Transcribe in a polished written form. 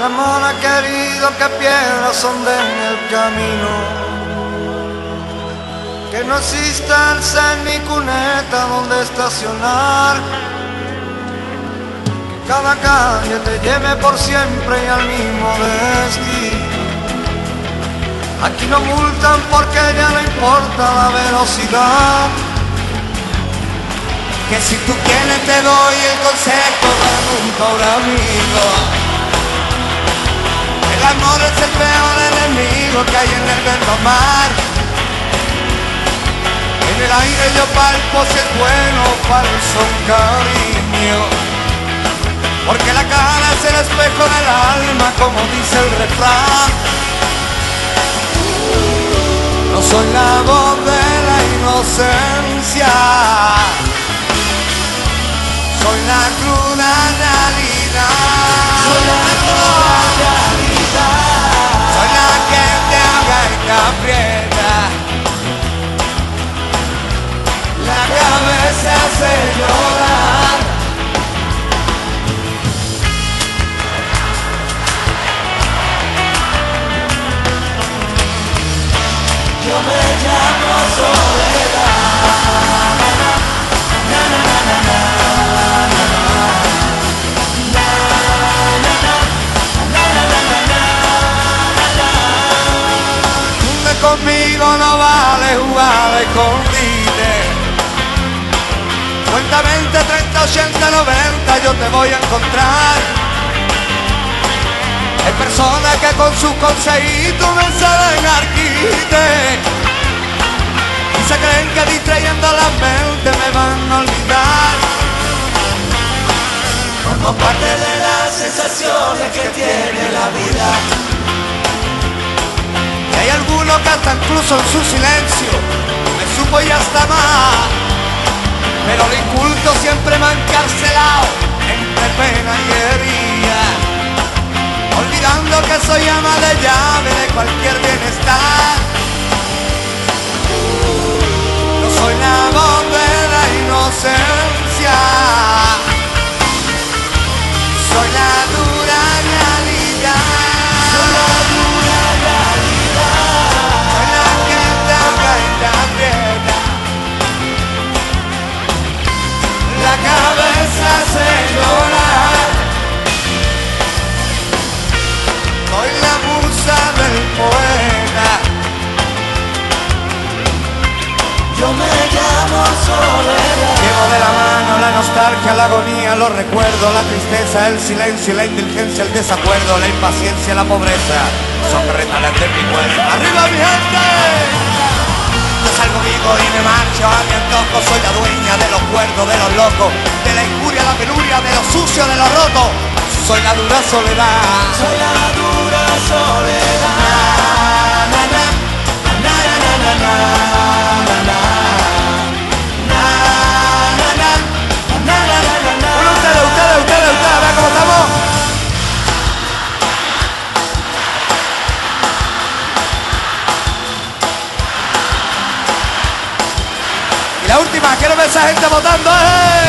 amor ha querido que piedras sonden el camino, que no exista alcén ni cuneta donde estacionar, que cada calle te lleve por siempre y al mismo destino. Aquí no multan porque ya no importa la velocidad, que si tú quieres te doy el consejo de un pobre amigo. El amor es el peor enemigo que hay en el vento mar. En el aire yo palpo si es bueno o falso un cariño, porque la cara es el espejo del alma, como dice el refrán. No soy la voz de la inocencia, soy la cruda realidad. Soy la cruda realidad. Soy la que te ahoga y te aprieta, la cabeza hace llorar. Yo me llamo soledad. Na, na, na, na, na. Conmigo no vale jugar a escondite. Cuenta 20, 30, 80, 90, yo te voy a encontrar. Hay personas que con sus consejitos me salen arquite y se creen que distrayendo la mente me van a olvidar. Como parte de las sensaciones que tiene la vida. Hay algunos que hasta incluso en su silencio me supo y hasta más, pero lo inculto siempre me ha encarcelado entre pena y herida, olvidando que soy ama de llave de cualquier bienestar. No soy la voz de la inocencia, soy la dura realidad. Soy la dura realidad. Soy la que te ahoga y te aprieta, la cabeza hace llorar. Soy la musa del poeta. Yo me llamo soledad. Llevo de la mano la nostalgia, la agonía, los recuerdos, la tristeza, el silencio, la indulgencia, el desacuerdo, la impaciencia, la pobreza. Son retales de mi cuerpo. ¡Arriba mi gente! Yo salgo vivo y me marcho a mi antojo. Soy la dueña de los cuerdos, de los locos, de la injuria, la penuria, de lo sucio, de lo roto. Soy la dura soledad. Soy la dura soledad. Na, na, na, na, na, na, na, na. Bueno, ustedes, vean cómo estamos. Y la última, quiero ver a esa gente votando.